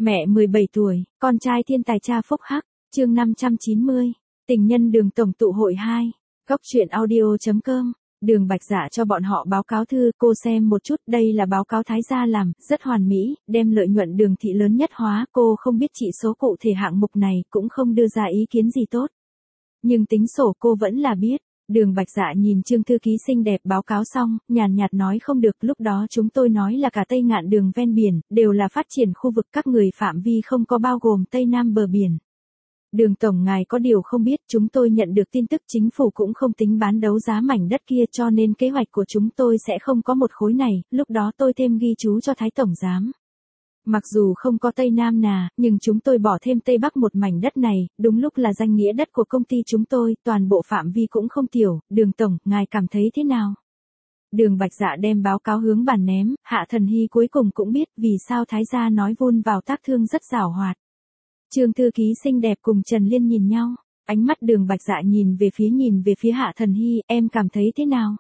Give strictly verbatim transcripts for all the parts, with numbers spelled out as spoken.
Mẹ mười bảy tuổi, con trai thiên tài cha phúc hắc, chương năm trăm chín mươi. Tình nhân Đường tổng tụ hội hai. Góc truyện audio chấm com. Đường Bạch Dạ cho bọn họ báo cáo thư, cô xem một chút, đây là báo cáo Thái gia làm, rất hoàn mỹ, đem lợi nhuận Đường thị lớn nhất hóa, cô không biết chỉ số cụ thể hạng mục này, cũng không đưa ra ý kiến gì tốt. Nhưng tính sổ cô vẫn là biết. Đường Bạch Dạ nhìn Trương thư ký xinh đẹp báo cáo xong, nhàn nhạt nói không được, lúc đó chúng tôi nói là cả Tây Ngạn đường ven biển, đều là phát triển khu vực các người phạm vi không có bao gồm Tây Nam bờ biển. Đường tổng ngài có điều không biết, chúng tôi nhận được tin tức chính phủ cũng không tính bán đấu giá mảnh đất kia, cho nên kế hoạch của chúng tôi sẽ không có một khối này, lúc đó tôi thêm ghi chú cho Thái tổng giám. Mặc dù không có Tây Nam nà, nhưng chúng tôi bỏ thêm Tây Bắc một mảnh đất này, đúng lúc là danh nghĩa đất của công ty chúng tôi, toàn bộ phạm vi cũng không tiểu, Đường tổng, ngài cảm thấy thế nào? Đường Bạch Dạ đem báo cáo hướng bàn ném, Hạ Thần Hy cuối cùng cũng biết vì sao Thái gia nói vun vào tác thương rất giảo hoạt. Trương thư ký xinh đẹp cùng Trần Liên nhìn nhau, ánh mắt Đường Bạch Dạ nhìn về phía nhìn về phía Hạ Thần Hy, em cảm thấy thế nào?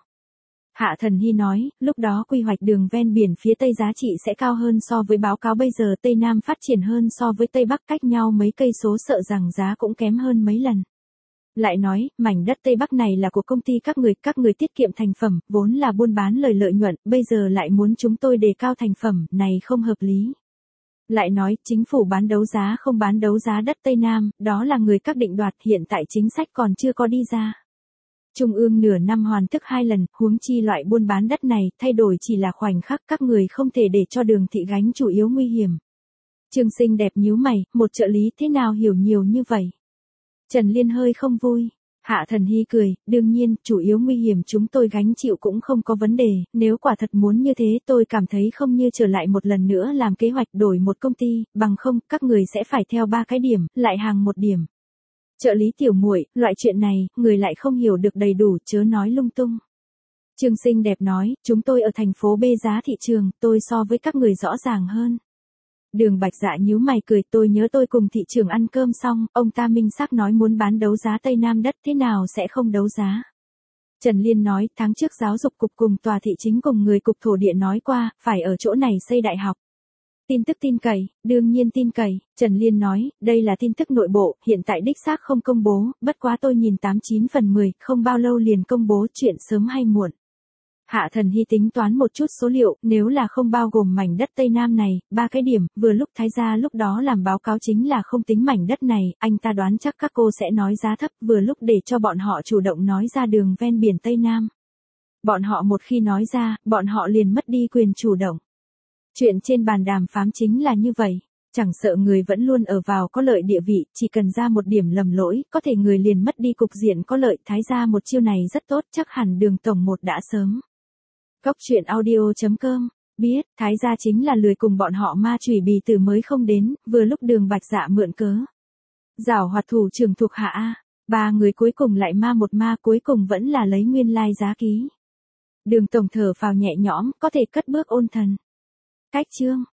Hạ Thần Hy nói, lúc đó quy hoạch đường ven biển phía Tây giá trị sẽ cao hơn so với báo cáo bây giờ, Tây Nam phát triển hơn so với Tây Bắc, cách nhau mấy cây số, sợ rằng giá cũng kém hơn mấy lần. Lại nói, mảnh đất Tây Bắc này là của công ty các người, các người tiết kiệm thành phẩm, vốn là buôn bán lời lợi nhuận, bây giờ lại muốn chúng tôi đề cao thành phẩm, này không hợp lý. Lại nói, chính phủ bán đấu giá không bán đấu giá đất Tây Nam, đó là người các định đoạt, hiện tại chính sách còn chưa có đi ra. Trung ương nửa năm hoàn thức hai lần, huống chi loại buôn bán đất này, thay đổi chỉ là khoảnh khắc, các người không thể để cho Đường thị gánh chủ yếu nguy hiểm. Trương xinh đẹp nhíu mày, một trợ lý thế nào hiểu nhiều như vậy? Trần Liên hơi không vui. Hạ Thần Hy cười, đương nhiên, chủ yếu nguy hiểm chúng tôi gánh chịu cũng không có vấn đề, nếu quả thật muốn như thế tôi cảm thấy không như trở lại một lần nữa làm kế hoạch đổi một công ty, bằng không, các người sẽ phải theo ba cái điểm, lại hàng một điểm. Trợ lý tiểu muội, loại chuyện này, người lại không hiểu được đầy đủ, chớ nói lung tung. Trương xinh đẹp nói, chúng tôi ở thành phố B giá thị trường, tôi so với các người rõ ràng hơn. Đường Bạch Dạ nhíu mày cười, tôi nhớ tôi cùng thị trường ăn cơm xong, ông ta minh xác nói muốn bán đấu giá Tây Nam đất, thế nào sẽ không đấu giá. Trần Liên nói, tháng trước giáo dục cục cùng tòa thị chính cùng người cục thổ địa nói qua, phải ở chỗ này xây đại học. Tin tức tin cậy, đương nhiên tin cậy, Trần Liên nói, đây là tin tức nội bộ, hiện tại đích xác không công bố, bất quá tôi nhìn tám chín phần mười, không bao lâu liền công bố, chuyện sớm hay muộn. Hạ Thần Hy tính toán một chút số liệu, nếu là không bao gồm mảnh đất Tây Nam này, ba cái điểm, vừa lúc Thái gia lúc đó làm báo cáo chính là không tính mảnh đất này, anh ta đoán chắc các cô sẽ nói giá thấp, vừa lúc để cho bọn họ chủ động nói ra đường ven biển Tây Nam. Bọn họ một khi nói ra, bọn họ liền mất đi quyền chủ động. Chuyện trên bàn đàm phán chính là như vậy, chẳng sợ người vẫn luôn ở vào có lợi địa vị, chỉ cần ra một điểm lầm lỗi, có thể người liền mất đi cục diện có lợi, Thái gia một chiêu này rất tốt, chắc hẳn Đường tổng một đã sớm. Góc truyện audio chấm com, biết, Thái gia chính là lười cùng bọn họ ma chủy bì từ mới không đến, vừa lúc Đường Bạch Dạ mượn cớ. Giảo hoạt thủ trưởng thuộc hạ A, ba người cuối cùng lại ma một ma, cuối cùng vẫn là lấy nguyên lai giá ký. Đường tổng thở phào nhẹ nhõm, có thể cất bước ôn thần. Cách chương.